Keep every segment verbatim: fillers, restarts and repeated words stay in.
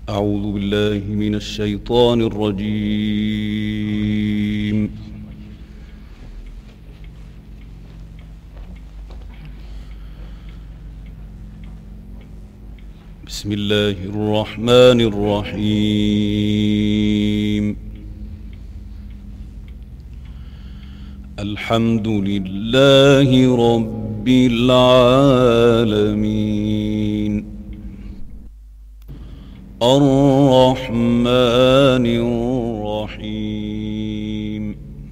أعوذ بالله من الشيطان الرجيم. بسم الله الرحمن الرحيم. الحمد لله رب العالمين، الرحمن الرحيم،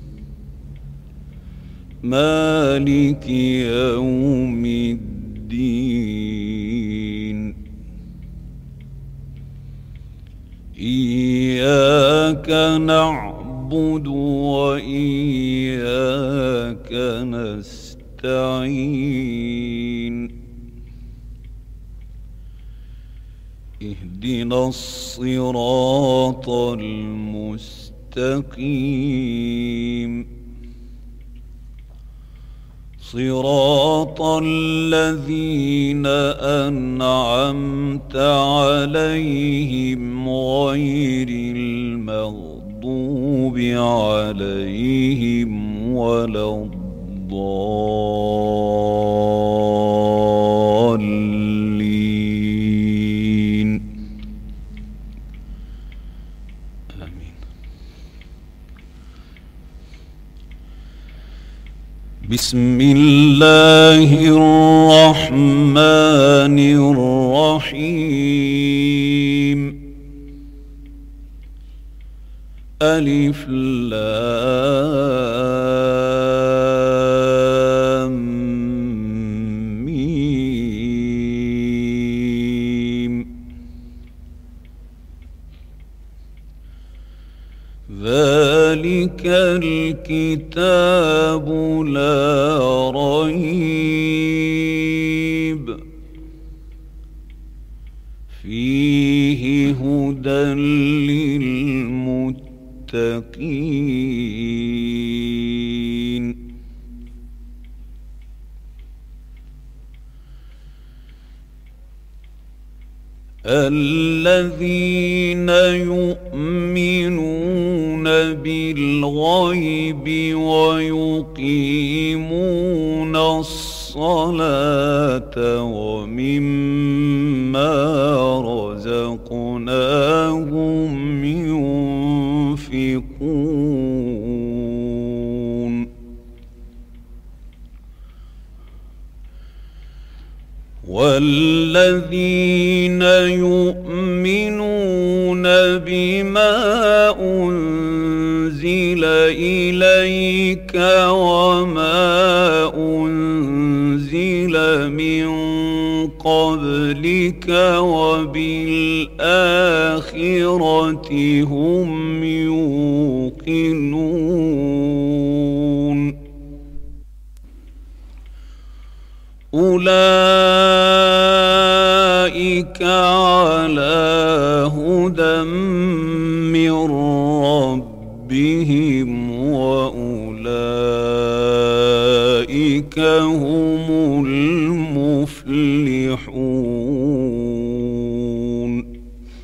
مالك يوم الدين. إياك نعبد وإياك نستعين. اهدنا الصراط المستقيم، صراط الذين أنعمت عليهم غير المغضوب عليهم ولا الضالين. آمين. بسم الله الرحمن الرحيم. ألف لام ميم. ذلك الكتاب لا ريب فيه هدى للمتقين. الذين يؤمنون بالغيب ويقيمون الصلاة ومما رزقناهم ينفقون. والذين يؤمنون بما أنزل إليك وما أنزل من قبلك وبالآخرة هم يوقنون. أولئك على هدى من ربهم وأولئك هم المفلحون.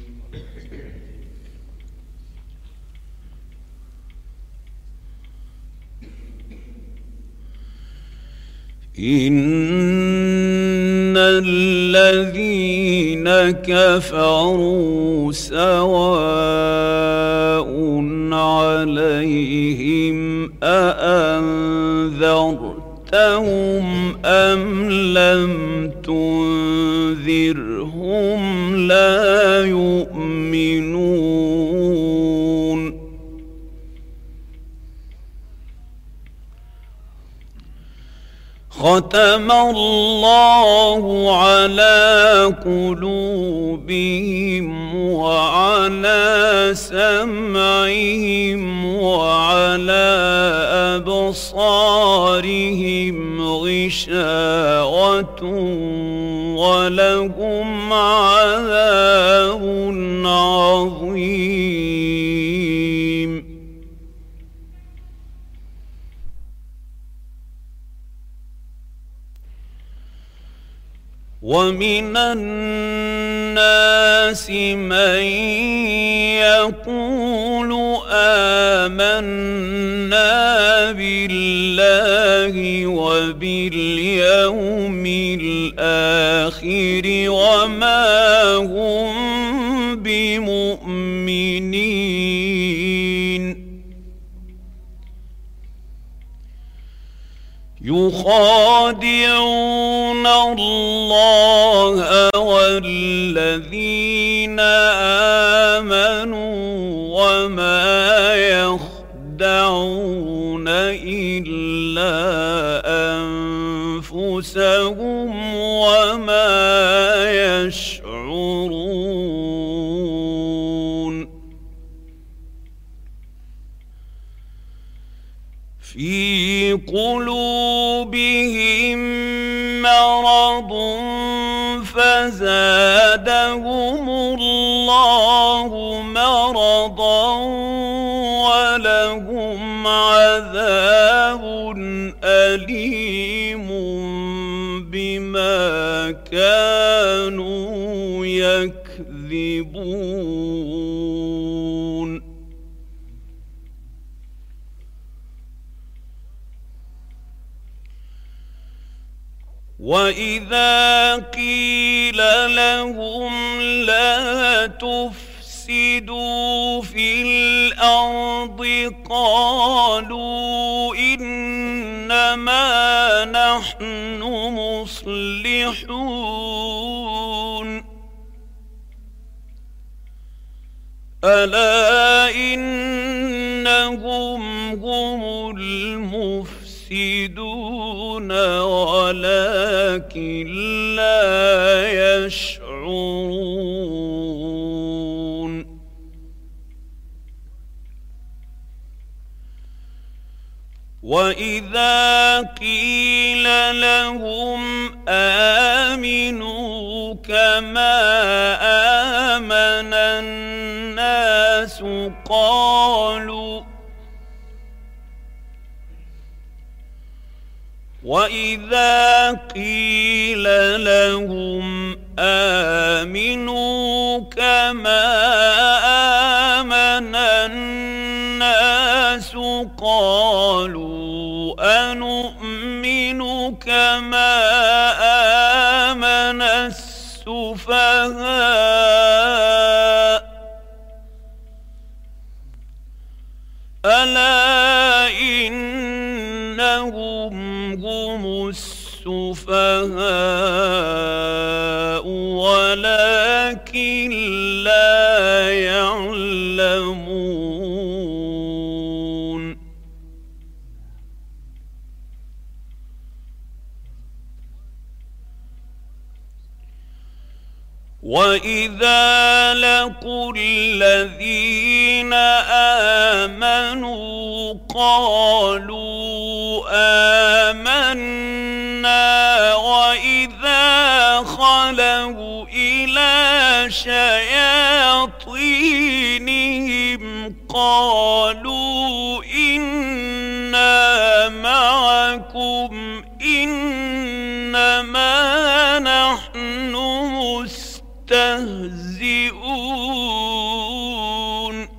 إن الذين كفروا سواء عليهم أأنذرتهم أم لم تنذرهم لا يؤمنون. ختم الله على قلوبهم وعلى سمعهم وعلى أبصارهم غشاوة ولهم عذاب عظيم. ومن الناس من يقول آمنا بالله وباليوم الآخر وما هم بمؤمنين يخادعون الله والذين آمنوا وما يخدعون إلا أنفسهم وما يشعرون في قلوبهم مرض فزادهم الله مرضا ولهم عذاب أليم بما كانوا يكذبون وإذا قيل لهم لا تفسدوا في الأرض قالوا إنما نحن مصلحون ألا إنهم هم المفسدون ولكن لا يشعرون وإذا قيل لهم آمنوا كما آمن الناس قالوا وإذا قيل لهم آمنوا كما آمن الناس قالوا أنؤمن كما آمن السفهاء ألا إنهم هم السفهاء ولكن لا يعلمون وإذا لقوا الذين آمنوا قالوا آمنا وإذا خلوا إلى شياطينهم قالوا إنا معكم إنما نحن مستهزئون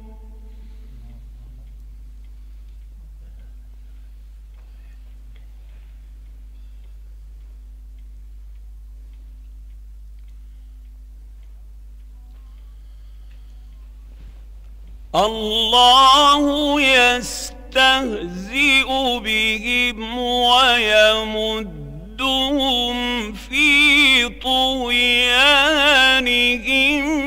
الله يستهزئ بهم ويمدهم في طغيانهم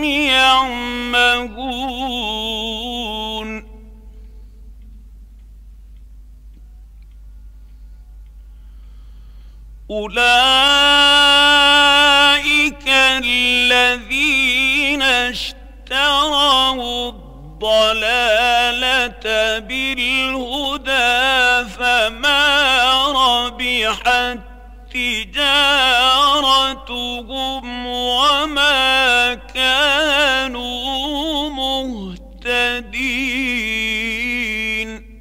يعمهون أولئك الذين اشتروا الضلالة بالهدى فما ربحت تجارتهم وما كانوا مهتدين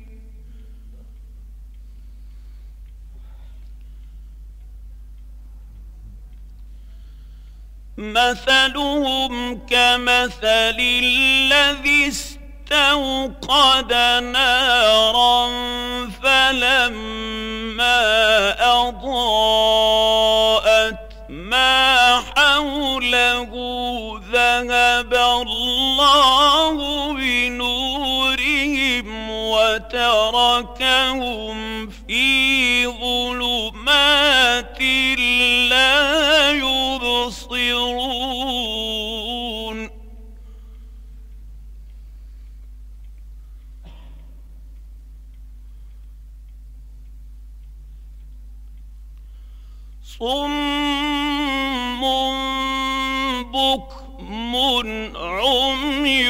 مثلهم كمثل الذي استوقد نارا فلما أضاءت ما حوله ذهب الله بنورهم وتركهم في ظلمات لا يبصرون صم بكم عمي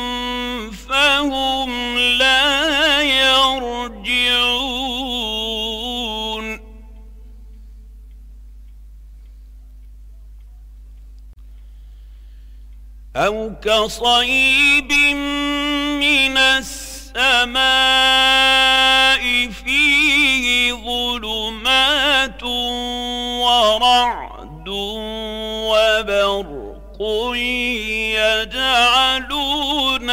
فهم لا يرجعون أو كصيب من السماء فيه ظلمات ورعد وبرق يجعلون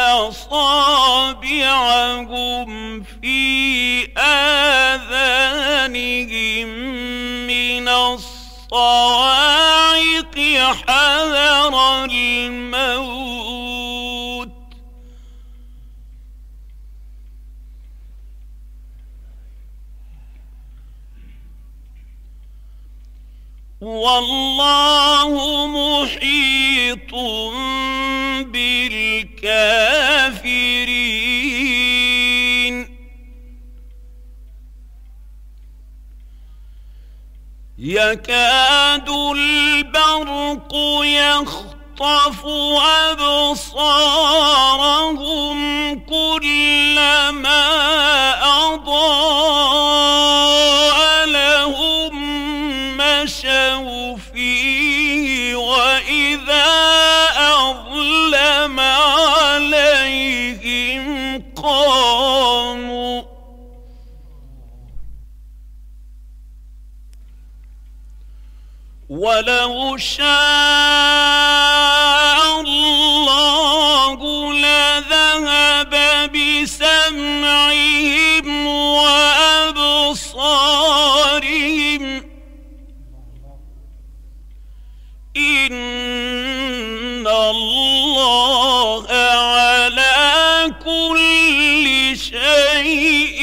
أصابعهم في آذانهم من الصواعق حذر الموت والله محيط بالكافرين يكاد البرق يخطف أبصارهم كلما أضاء لهم مشوا فيه وإذا أظلم عليهم قاموا ولو شاء الله لذهب بسمعهم وأبصارهم إن الله على كل شيء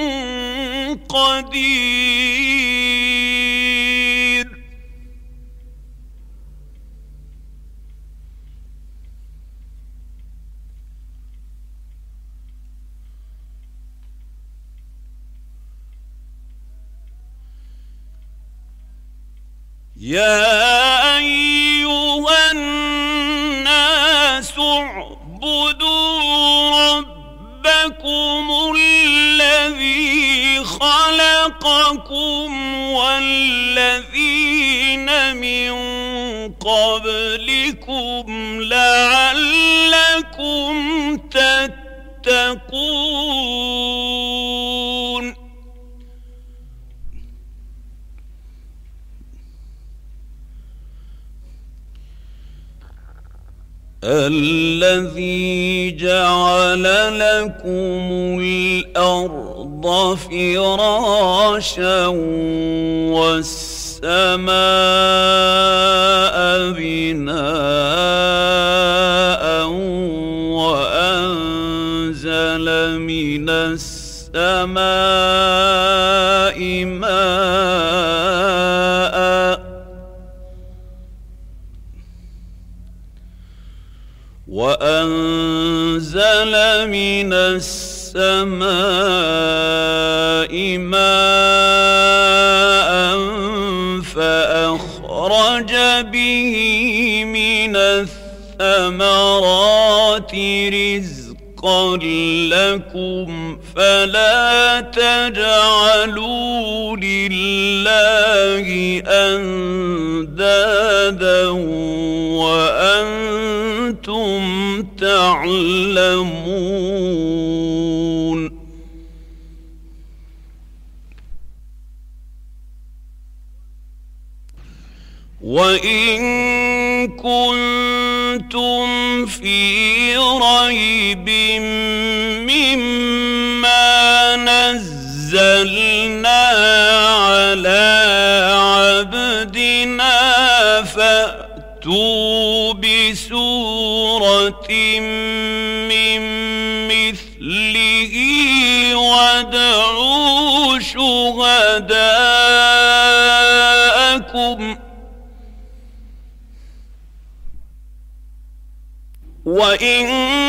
قدير يا أيها الناس اعبدوا ربكم الذي خلقكم والذين من قبلكم لعلكم تتقون الذي جعل لكم الأرض فراشا والسماء بناء وأنزل من السماء ماء وأنزل من السماء ماء فأخرج به من الثمرات رزقا لكم فلا تجعلوا لله أندادا وأنتم تعلمون وإن كنتم في ريب مما نزلنا على عبدنا فأتوا بسورة من مثله وادعوا شهداءكم وإن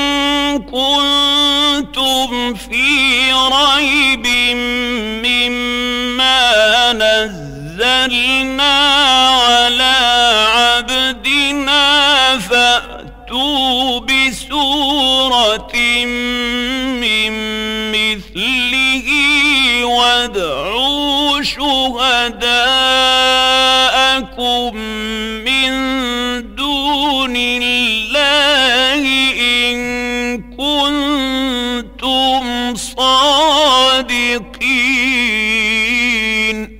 كنتم في ريب مما نزلنا على عبدنا فأتوا بسورة من مثله وادعوا شهداءكم من دون الله إن كنتم صادقين.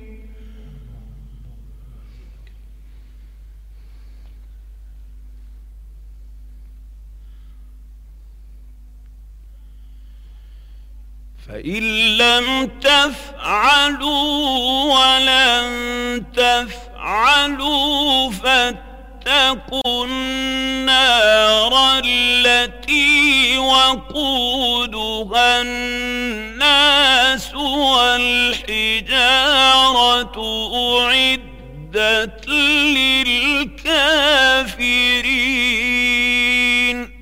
فإن لم تفعلوا ولن تفعلوا فاتقوا النار التي وقودها الناس والحجارة أعدت للكافرين.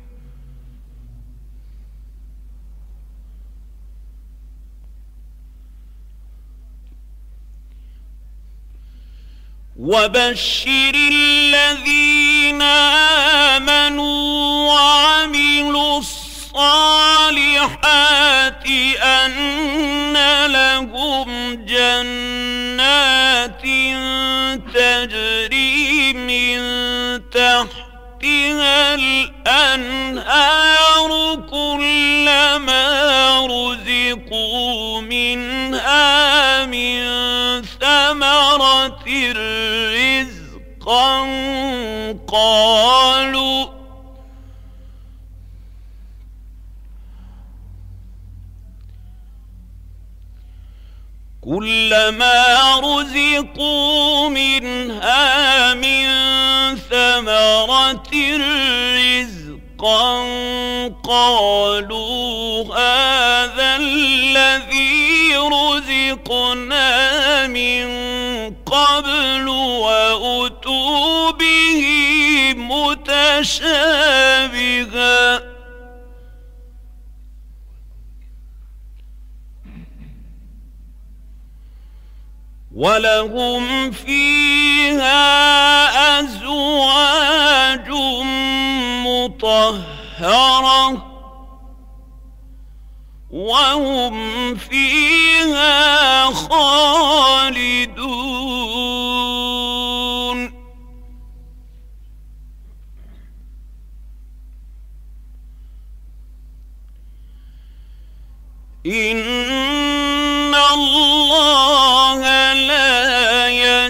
وبشر الذين آمنوا وعملوا الصالحات أن لهم جنات تجري من تحتها الأنهار كلما رزقوا منها من ثمرة رزقا قالوا كلما رزقوا منها من ثمرة رزقا قالوا هذا الذي رزقنا من قبل وأتوا به متشابها ولهم فيها أزواج مطهرة وهم فيها خالدون. إن الله لا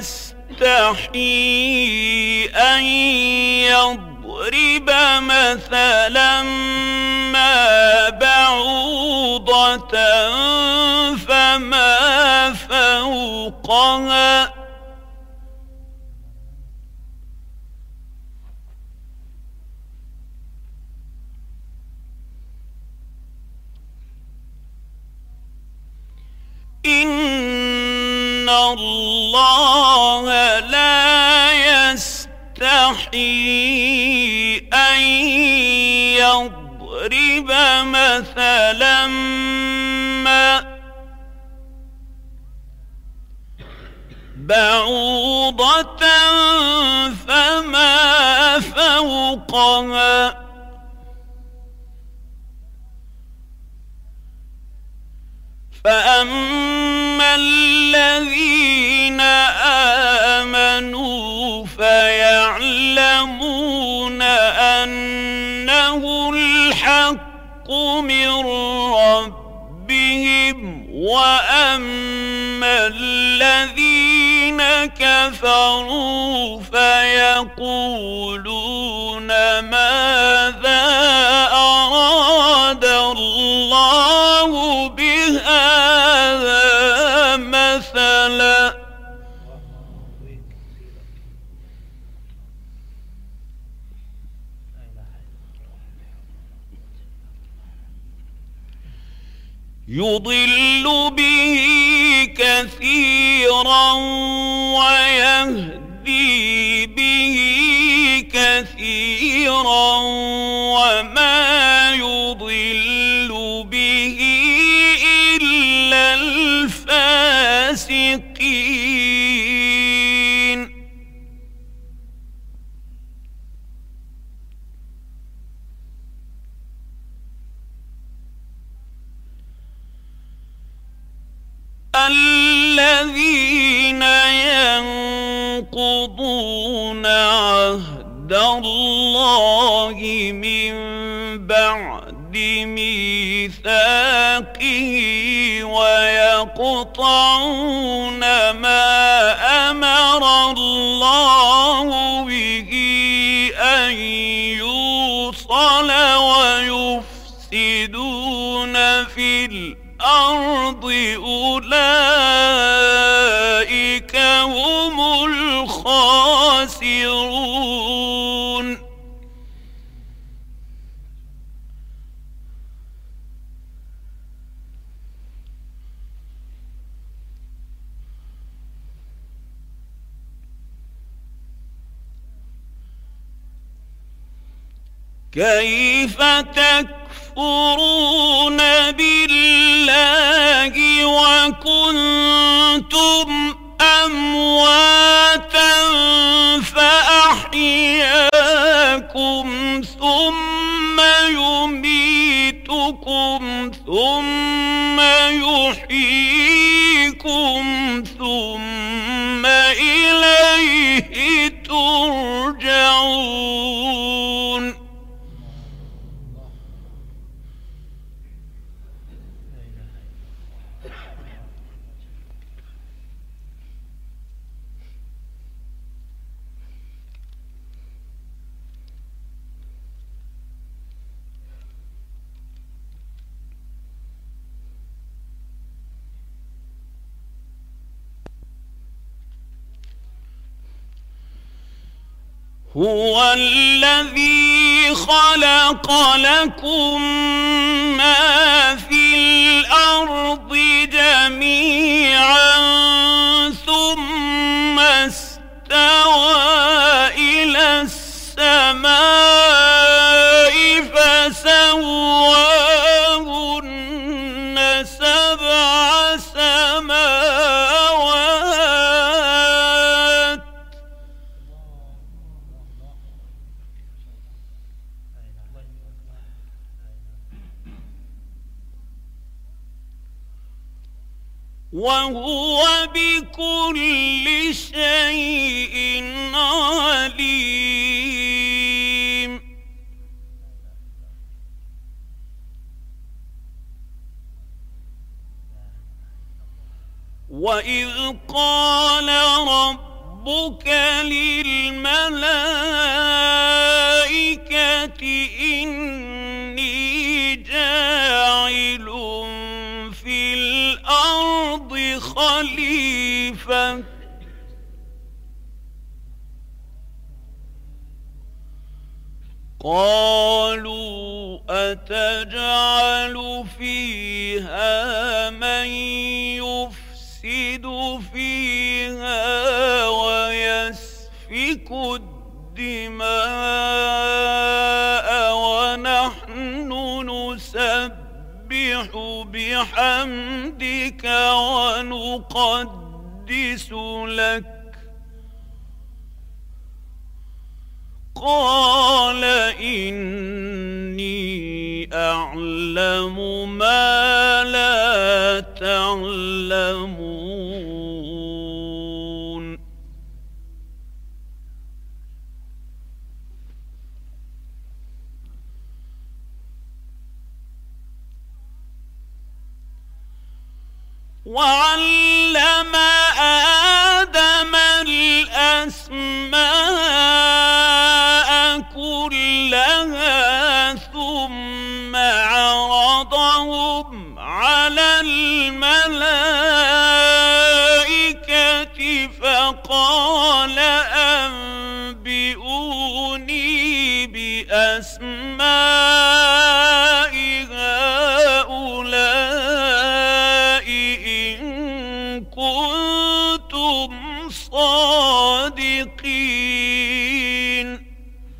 يستحيي أن يضرب مثلا ما بعوضة فما فوقها إن الله لا يستحيي أن يضرب مثلا ما بعوضة فما فوقها فأما الذين آمنوا فيعلمون أنه الحق من ربهم وأما الذين كفروا فيقولون ماذا أراد الله بهذا مثلا يضل به كثيرا ويهدي به كثيرا وما يضل به إلا الفاسقين. الذين ينقضون عهد الله من بعد ميثاقه ويقطعون ما أمر الله به أن يوصل ويفسدون في الأرض أولئك هم الخاسرون. كيف تكفرون بالله وكنتم أمواتا فأحياكم ثم يميتكم ثم يحييكم ثم إليه ترجعون. هو الذي خلق لكم ما في الأرض جميعا ثم استوى إلى السماء فسواهن سبع سماوات وهو بكل شيء عليم. وإذ قال ربك للملائكة إني جاعل في الأرض خليفة قالوا أتجعل فيها من يفسد فيها ويسفك الدماء ونحن نسبح بحمدك ونقدس لك قال إني أعلم ما لا تعلمون. وعلم آدم كلها ثم عرضهم على الملائكة فقال أنبئوني بأسماء هؤلاء إن كنتم صادقين.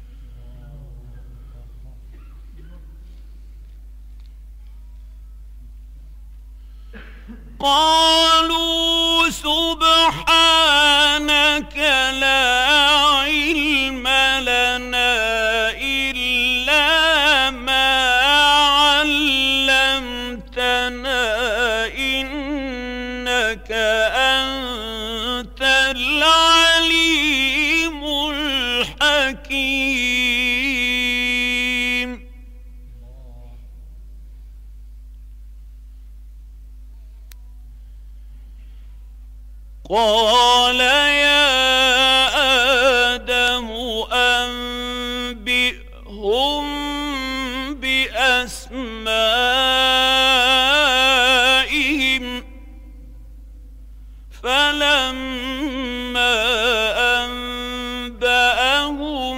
قالوا سبحانك لا علم لنا إلا ما علمتنا إنك أنت العليم الحكيم. قال يا آدم أنبئهم بأسمائهم فلما أنبأهم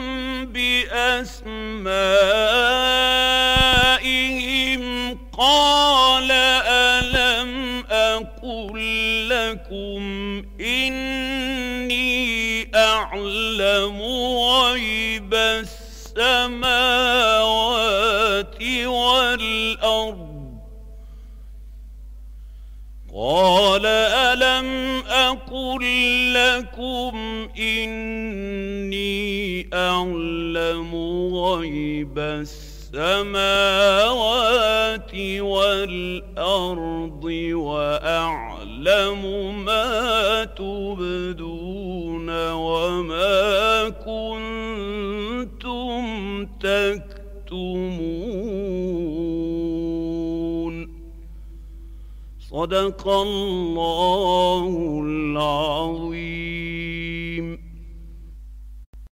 بأسمائهم قال ألم أقل لكم إني أعلم غيب السماوات والأرض قال ألم أقل لكم إني أعلم غيب السماوات والأرض وأعلم ما تبدون وما كنتم تكتمون. صدق الله العظيم.